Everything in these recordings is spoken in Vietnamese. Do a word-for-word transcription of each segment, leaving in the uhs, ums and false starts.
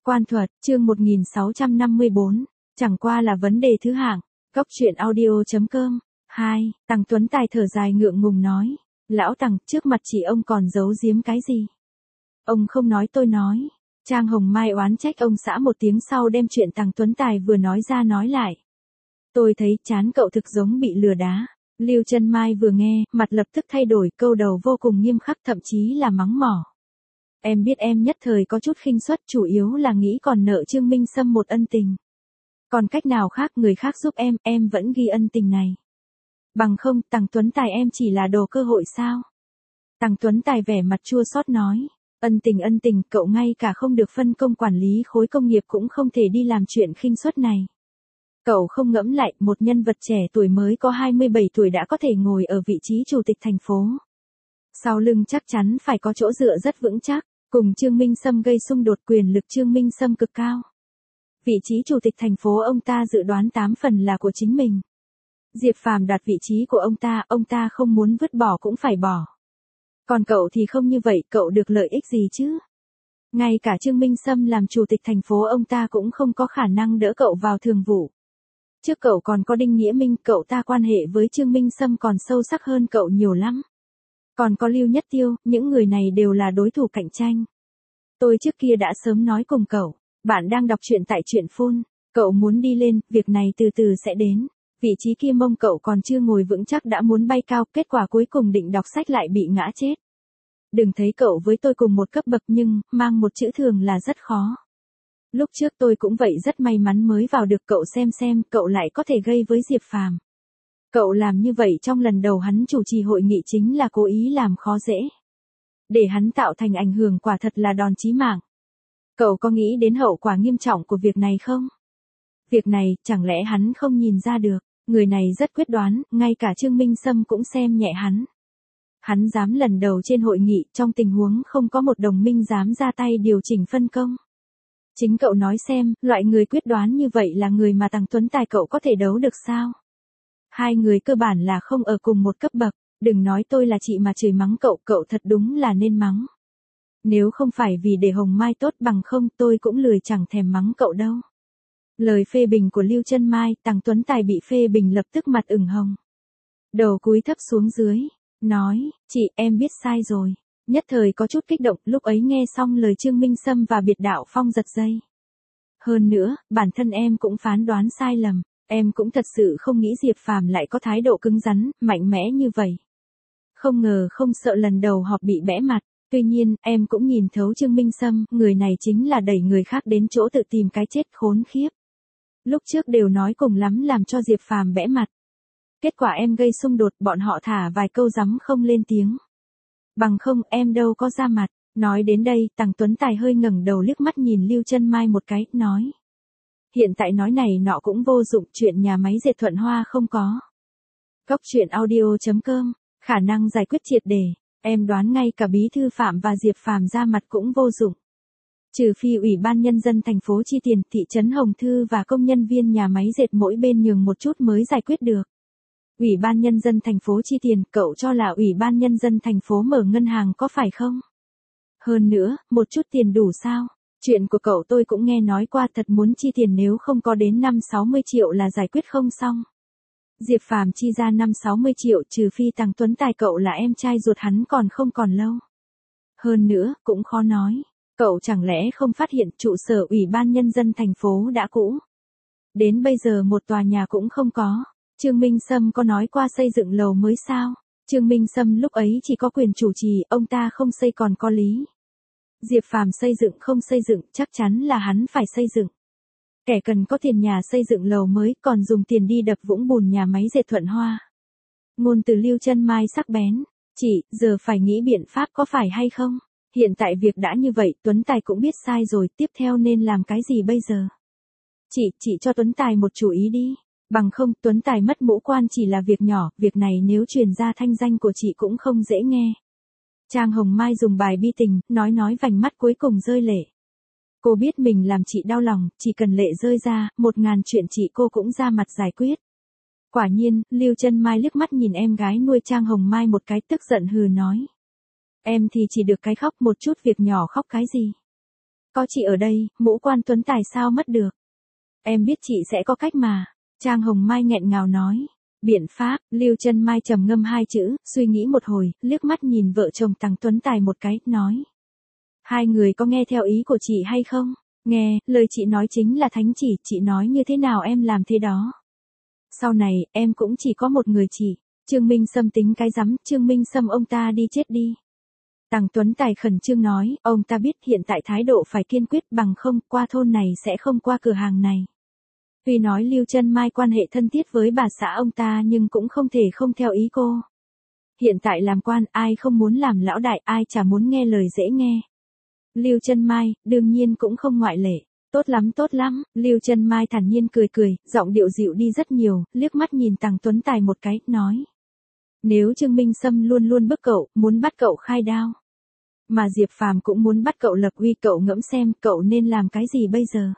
Quan thuật, chương một nghìn sáu trăm năm mươi bốn, chẳng qua là vấn đề thứ hạng. Góc truyện audio chấm com. hai. Tằng Tuấn Tài thở dài ngượng ngùng nói. Lão Tằng, trước mặt chị ông còn giấu giếm cái gì? Ông không nói tôi nói. Trang Hồng Mai oán trách ông xã một tiếng sau đem chuyện Tằng Tuấn Tài vừa nói ra nói lại. Tôi thấy chán cậu thực giống bị lừa đá. Lưu Chân Mai vừa nghe, mặt lập tức thay đổi, câu đầu vô cùng nghiêm khắc, thậm chí là mắng mỏ. Em biết em nhất thời có chút khinh suất, chủ yếu là nghĩ còn nợ Trương Minh Sâm một ân tình. Còn cách nào khác, người khác giúp em, em vẫn ghi ân tình này. Bằng không, Tằng Tuấn Tài em chỉ là đồ cơ hội sao? Tằng Tuấn Tài vẻ mặt chua xót nói. Ân tình ân tình, cậu ngay cả không được phân công quản lý khối công nghiệp cũng không thể đi làm chuyện khinh suất này. Cậu không ngẫm lại, một nhân vật trẻ tuổi mới có hai mươi bảy tuổi đã có thể ngồi ở vị trí chủ tịch thành phố. Sau lưng chắc chắn phải có chỗ dựa rất vững chắc, cùng Trương Minh Sâm gây xung đột, quyền lực Trương Minh Sâm cực cao. Vị trí chủ tịch thành phố ông ta dự đoán tám phần là của chính mình. Diệp Phàm đoạt vị trí của ông ta, ông ta không muốn vứt bỏ cũng phải bỏ. Còn cậu thì không như vậy, cậu được lợi ích gì chứ? Ngay cả Trương Minh Sâm làm chủ tịch thành phố ông ta cũng không có khả năng đỡ cậu vào thường vụ. Trước cậu còn có Đinh Nghĩa Minh, cậu ta quan hệ với Trương Minh Sâm còn sâu sắc hơn cậu nhiều lắm. Còn có Lưu Nhất Tiêu, những người này đều là đối thủ cạnh tranh. Tôi trước kia đã sớm nói cùng cậu, bạn đang đọc truyện tại truyện phone, cậu muốn đi lên, việc này từ từ sẽ đến. Vị trí kia mông cậu còn chưa ngồi vững chắc đã muốn bay cao, kết quả cuối cùng định đọc sách lại bị ngã chết. Đừng thấy cậu với tôi cùng một cấp bậc nhưng, mang một chữ thường là rất khó. Lúc trước tôi cũng vậy, rất may mắn mới vào được, cậu xem xem, cậu lại có thể gây với Diệp Phàm. Cậu làm như vậy trong lần đầu hắn chủ trì hội nghị chính là cố ý làm khó dễ. Để hắn tạo thành ảnh hưởng, quả thật là đòn chí mạng. Cậu có nghĩ đến hậu quả nghiêm trọng của việc này không? Việc này, chẳng lẽ hắn không nhìn ra được, người này rất quyết đoán, ngay cả Trương Minh Sâm cũng xem nhẹ hắn. Hắn dám lần đầu trên hội nghị, trong tình huống không có một đồng minh dám ra tay điều chỉnh phân công. Chính cậu nói xem, loại người quyết đoán như vậy là người mà Tằng Tuấn Tài cậu có thể đấu được sao? Hai người cơ bản là không ở cùng một cấp bậc, đừng nói tôi là chị mà chửi mắng cậu, cậu thật đúng là nên mắng. Nếu không phải vì để Hồng Mai tốt, bằng không tôi cũng lười chẳng thèm mắng cậu đâu. Lời phê bình của Lưu Chân Mai, Tằng Tuấn Tài bị phê bình lập tức mặt ửng hồng. Đầu cúi thấp xuống dưới, nói, chị, em biết sai rồi. Nhất thời có chút kích động, lúc ấy nghe xong lời Trương Minh Sâm và Biệt Đạo Phong giật dây. Hơn nữa, bản thân em cũng phán đoán sai lầm, em cũng thật sự không nghĩ Diệp Phàm lại có thái độ cứng rắn, mạnh mẽ như vậy. Không ngờ không sợ lần đầu họp bị bẽ mặt, tuy nhiên, em cũng nhìn thấu Trương Minh Sâm, người này chính là đẩy người khác đến chỗ tự tìm cái chết, khốn khiếp. Lúc trước đều nói cùng lắm làm cho Diệp Phàm bẽ mặt. Kết quả em gây xung đột, bọn họ thả vài câu rắm không lên tiếng. Bằng không em đâu có ra mặt. Nói đến đây, Tằng Tuấn Tài hơi ngẩng đầu liếc mắt nhìn Lưu Chân Mai một cái, nói. Hiện tại nói này nọ cũng vô dụng, chuyện nhà máy dệt Thuận Hoa không có. Góc truyện audio chấm com, khả năng giải quyết triệt để, em đoán ngay cả bí thư Phạm và Diệp Phàm ra mặt cũng vô dụng. Trừ phi Ủy ban Nhân dân thành phố chi tiền, thị trấn Hồng Thư và công nhân viên nhà máy dệt mỗi bên nhường một chút mới giải quyết được. Ủy ban Nhân dân thành phố chi tiền, cậu cho là Ủy ban Nhân dân thành phố mở ngân hàng có phải không? Hơn nữa, một chút tiền đủ sao? Chuyện của cậu tôi cũng nghe nói qua, thật muốn chi tiền nếu không có đến năm sáu mươi triệu là giải quyết không xong. Diệp Phàm chi ra năm sáu mươi triệu, trừ phi Tằng Tuấn Tài cậu là em trai ruột hắn còn không còn lâu. Hơn nữa, cũng khó nói. Cậu chẳng lẽ không phát hiện trụ sở Ủy ban Nhân dân thành phố đã cũ? Đến bây giờ một tòa nhà cũng không có. Trương Minh Sâm có nói qua xây dựng lầu mới sao? Trương Minh Sâm lúc ấy chỉ có quyền chủ trì, ông ta không xây còn có lý. Diệp Phàm xây dựng không xây dựng, chắc chắn là hắn phải xây dựng. Kẻ cần có tiền nhà xây dựng lầu mới, còn dùng tiền đi đập vũng bùn nhà máy dệt Thuận Hoa. Ngôn từ Lưu Chân Mai sắc bén. Chị, giờ phải nghĩ biện pháp có phải hay không? Hiện tại việc đã như vậy, Tuấn Tài cũng biết sai rồi, tiếp theo nên làm cái gì bây giờ? Chị, chị cho Tuấn Tài một chủ ý đi. Bằng không, Tuấn Tài mất mũ quan chỉ là việc nhỏ, việc này nếu truyền ra thanh danh của chị cũng không dễ nghe. Trang Hồng Mai dùng bài bi tình, nói nói vành mắt cuối cùng rơi lệ. Cô biết mình làm chị đau lòng, chỉ cần lệ rơi ra, một ngàn chuyện chị cô cũng ra mặt giải quyết. Quả nhiên, Lưu Chân Mai liếc mắt nhìn em gái nuôi Trang Hồng Mai một cái, tức giận hừ nói. Em thì chỉ được cái khóc, một chút việc nhỏ khóc cái gì? Có chị ở đây, mũ quan Tuấn Tài sao mất được. Em biết chị sẽ có cách mà. Trang Hồng Mai nghẹn ngào nói. Biện pháp, Lưu Chân Mai trầm ngâm hai chữ, suy nghĩ một hồi, liếc mắt nhìn vợ chồng Tằng Tuấn Tài một cái, nói. Hai người có nghe theo ý của chị hay không? Nghe, lời chị nói chính là thánh chỉ, chị nói như thế nào em làm thế đó. Sau này, em cũng chỉ có một người chị. Trương Minh Sâm tính cái rắm, Trương Minh Sâm ông ta đi chết đi. Tằng Tuấn Tài khẩn trương nói, ông ta biết hiện tại thái độ phải kiên quyết, bằng không, qua thôn này sẽ không qua cửa hàng này. Tuy nói Lưu Chân Mai quan hệ thân thiết với bà xã ông ta nhưng cũng không thể không theo ý cô. Hiện tại làm quan, ai không muốn làm lão đại, ai chả muốn nghe lời dễ nghe. Lưu Chân Mai, đương nhiên cũng không ngoại lệ. Tốt lắm tốt lắm, Lưu Chân Mai thản nhiên cười cười, giọng điệu dịu đi rất nhiều, liếc mắt nhìn Tằng Tuấn Tài một cái, nói. Nếu Trương Minh Sâm luôn luôn bức cậu, muốn bắt cậu khai đao. Mà Diệp Phàm cũng muốn bắt cậu lập uy, cậu ngẫm xem, cậu nên làm cái gì bây giờ?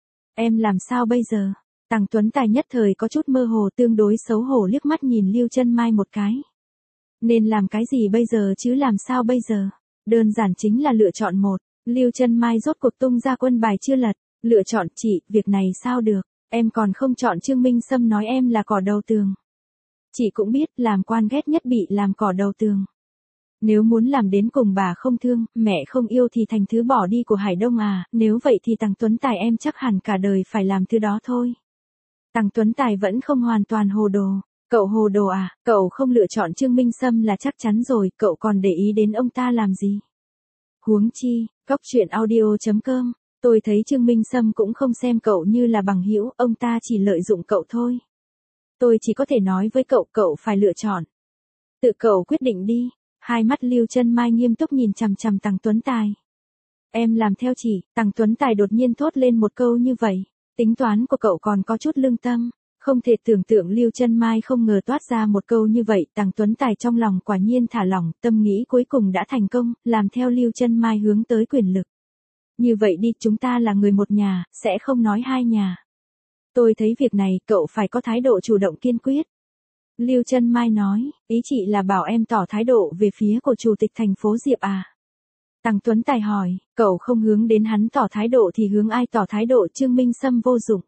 Em làm sao bây giờ? Tằng Tuấn Tài nhất thời có chút mơ hồ, tương đối xấu hổ liếc mắt nhìn Lưu Chân Mai một cái. Nên làm cái gì bây giờ chứ làm sao bây giờ? Đơn giản chính là lựa chọn một. Lưu Chân Mai rốt cuộc tung ra quân bài chưa lật. Lựa chọn chị, việc này sao được? Em còn không chọn Trương Minh Sâm nói em là cỏ đầu tường. Chị cũng biết, làm quan ghét nhất bị làm cỏ đầu tường. Nếu muốn làm đến cùng bà không thương, mẹ không yêu thì thành thứ bỏ đi của Hải Đông à, nếu vậy thì Tằng Tuấn Tài em chắc hẳn cả đời phải làm thứ đó thôi. Tằng Tuấn Tài vẫn không hoàn toàn hồ đồ. Cậu hồ đồ à, cậu không lựa chọn Trương Minh Sâm là chắc chắn rồi, cậu còn để ý đến ông ta làm gì? Huống chi, Cóc Truyện Audio chấm com, tôi thấy Trương Minh Sâm cũng không xem cậu như là bằng hữu, ông ta chỉ lợi dụng cậu thôi. Tôi chỉ có thể nói với cậu, cậu phải lựa chọn. Tự cậu quyết định đi. Hai mắt Lưu Chân Mai nghiêm túc nhìn chằm chằm Tằng Tuấn Tài. Em làm theo chỉ, Tằng Tuấn Tài đột nhiên thốt lên một câu như vậy. Tính toán của cậu còn có chút lương tâm. Không thể tưởng tượng Lưu Chân Mai không ngờ toát ra một câu như vậy. Tằng Tuấn Tài trong lòng quả nhiên thả lỏng, tâm nghĩ cuối cùng đã thành công, làm theo Lưu Chân Mai hướng tới quyền lực. Như vậy đi, chúng ta là người một nhà, sẽ không nói hai nhà. Tôi thấy việc này cậu phải có thái độ chủ động kiên quyết. Lưu Chân Mai nói, ý chị là bảo em tỏ thái độ về phía của chủ tịch thành phố Diệp à? Tằng Tuấn Tài hỏi, cậu không hướng đến hắn tỏ thái độ thì hướng ai tỏ thái độ? Trương Minh Sâm vô dụng.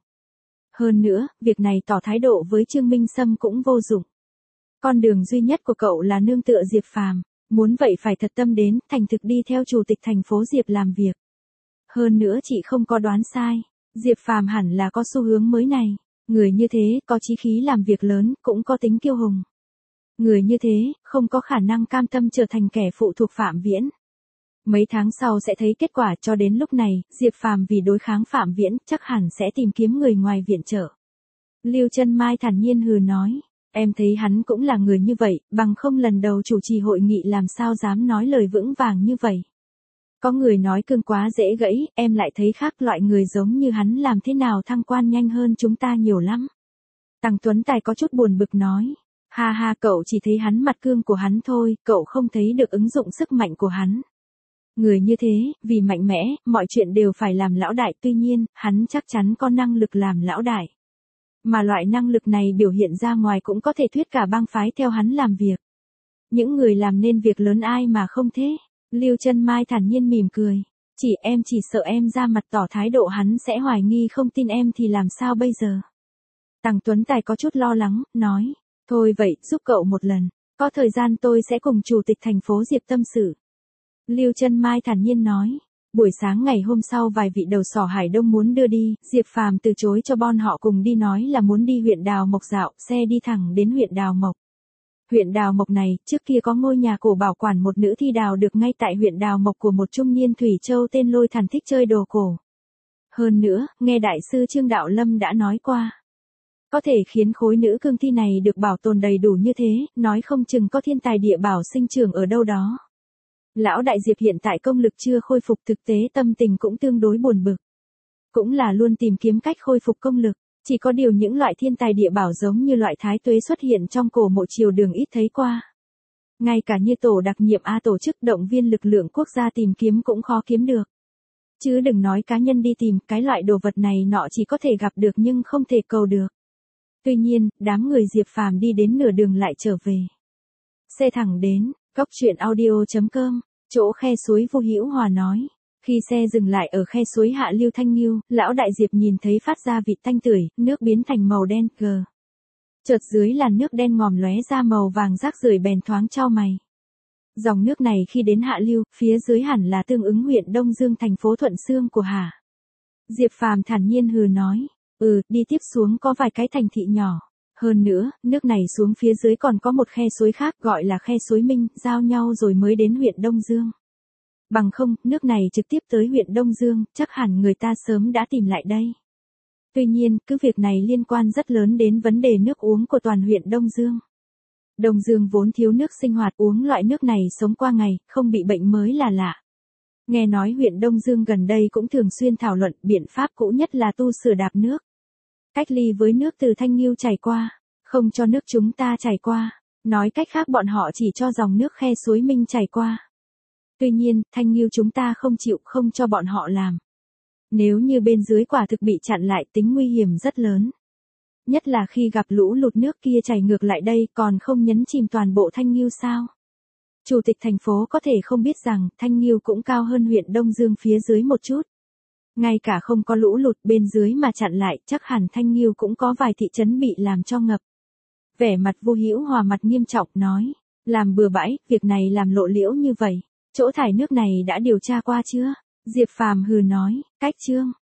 Hơn nữa, việc này tỏ thái độ với Trương Minh Sâm cũng vô dụng. Con đường duy nhất của cậu là nương tựa Diệp Phàm, muốn vậy phải thật tâm đến, thành thực đi theo chủ tịch thành phố Diệp làm việc. Hơn nữa chị không có đoán sai, Diệp Phàm hẳn là có xu hướng mới này. Người như thế, có chí khí làm việc lớn, cũng có tính kiêu hùng. Người như thế, không có khả năng cam tâm trở thành kẻ phụ thuộc Phạm Viễn. Mấy tháng sau sẽ thấy kết quả, cho đến lúc này, Diệp Phàm vì đối kháng Phạm Viễn, chắc hẳn sẽ tìm kiếm người ngoài viện trợ. Lưu Chân Mai thản nhiên hừ nói, em thấy hắn cũng là người như vậy, bằng không lần đầu chủ trì hội nghị làm sao dám nói lời vững vàng như vậy. Có người nói cương quá dễ gãy, em lại thấy khác, loại người giống như hắn làm thế nào thăng quan nhanh hơn chúng ta nhiều lắm. Tằng Tuấn Tài có chút buồn bực nói, ha ha, cậu chỉ thấy hắn mặt cương của hắn thôi, cậu không thấy được ứng dụng sức mạnh của hắn. Người như thế, vì mạnh mẽ, mọi chuyện đều phải làm lão đại, tuy nhiên, hắn chắc chắn có năng lực làm lão đại. Mà loại năng lực này biểu hiện ra ngoài cũng có thể thuyết cả bang phái theo hắn làm việc. Những người làm nên việc lớn ai mà không thế? Lưu Chân Mai thản nhiên mỉm cười. Chỉ em chỉ sợ em ra mặt tỏ thái độ hắn sẽ hoài nghi không tin em thì làm sao bây giờ? Tằng Tuấn Tài có chút lo lắng, nói. Thôi vậy, giúp cậu một lần. Có thời gian tôi sẽ cùng chủ tịch thành phố Diệp tâm sự. Lưu Chân Mai thản nhiên nói. Buổi sáng ngày hôm sau vài vị đầu sỏ Hải Đông muốn đưa đi, Diệp Phàm từ chối cho bọn họ cùng đi, nói là muốn đi huyện Đào Mộc dạo, xe đi thẳng đến huyện Đào Mộc. Huyện Đào Mộc này, trước kia có ngôi nhà cổ bảo quản một nữ thi đào được ngay tại huyện Đào Mộc của một trung niên Thủy Châu tên Lôi Thần thích chơi đồ cổ. Hơn nữa, nghe đại sư Trương Đạo Lâm đã nói qua. Có thể khiến khối nữ cương thi này được bảo tồn đầy đủ như thế, nói không chừng có thiên tài địa bảo sinh trưởng ở đâu đó. Lão đại Diệp hiện tại công lực chưa khôi phục, thực tế tâm tình cũng tương đối buồn bực. Cũng là luôn tìm kiếm cách khôi phục công lực. Chỉ có điều những loại thiên tài địa bảo giống như loại thái tuế xuất hiện trong cổ mộ triều đường ít thấy qua. Ngay cả như tổ đặc nhiệm A tổ chức động viên lực lượng quốc gia tìm kiếm cũng khó kiếm được. Chứ đừng nói cá nhân đi tìm, cái loại đồ vật này nọ chỉ có thể gặp được nhưng không thể cầu được. Tuy nhiên, đám người Diệp Phàm đi đến nửa đường lại trở về. Xe thẳng đến, Cóc Truyện Audio chấm com, chỗ khe suối Vô Hữu Hòa nói. Khi xe dừng lại ở khe suối hạ lưu Thanh Nghiêu, lão đại Diệp nhìn thấy phát ra vịt tanh tưởi, nước biến thành màu đen gờ. Chợt dưới làn nước đen ngòm lóe ra màu vàng rác rưởi bèn thoáng chau mày. Dòng nước này khi đến hạ lưu, phía dưới hẳn là tương ứng huyện Đông Dương thành phố Thuận Xương của Hà. Diệp Phàm thản nhiên hừ nói, ừ, đi tiếp xuống có vài cái thành thị nhỏ. Hơn nữa, nước này xuống phía dưới còn có một khe suối khác gọi là khe suối Minh, giao nhau rồi mới đến huyện Đông Dương. Bằng không, nước này trực tiếp tới huyện Đông Dương, chắc hẳn người ta sớm đã tìm lại đây. Tuy nhiên, cứ việc này liên quan rất lớn đến vấn đề nước uống của toàn huyện Đông Dương. Đông Dương vốn thiếu nước sinh hoạt, uống loại nước này sống qua ngày, không bị bệnh mới là lạ. Nghe nói huyện Đông Dương gần đây cũng thường xuyên thảo luận biện pháp cũ nhất là tu sửa đạp nước. Cách ly với nước từ Thanh Nghiêu chảy qua, không cho nước chúng ta chảy qua. Nói cách khác bọn họ chỉ cho dòng nước khe suối Minh chảy qua. Tuy nhiên, Thanh Nghiêu chúng ta không chịu, không cho bọn họ làm. Nếu như bên dưới quả thực bị chặn lại, tính nguy hiểm rất lớn. Nhất là khi gặp lũ lụt nước kia chảy ngược lại đây, còn không nhấn chìm toàn bộ Thanh Nghiêu sao? Chủ tịch thành phố có thể không biết rằng Thanh Nghiêu cũng cao hơn huyện Đông Dương phía dưới một chút. Ngay cả không có lũ lụt bên dưới mà chặn lại, chắc hẳn Thanh Nghiêu cũng có vài thị trấn bị làm cho ngập. Vẻ mặt Vu Hữu Hòa mặt nghiêm trọng nói, làm bừa bãi, việc này làm lộ liễu như vậy, chỗ thải nước này đã điều tra qua chưa? Diệp Phàm hừ nói, cách chương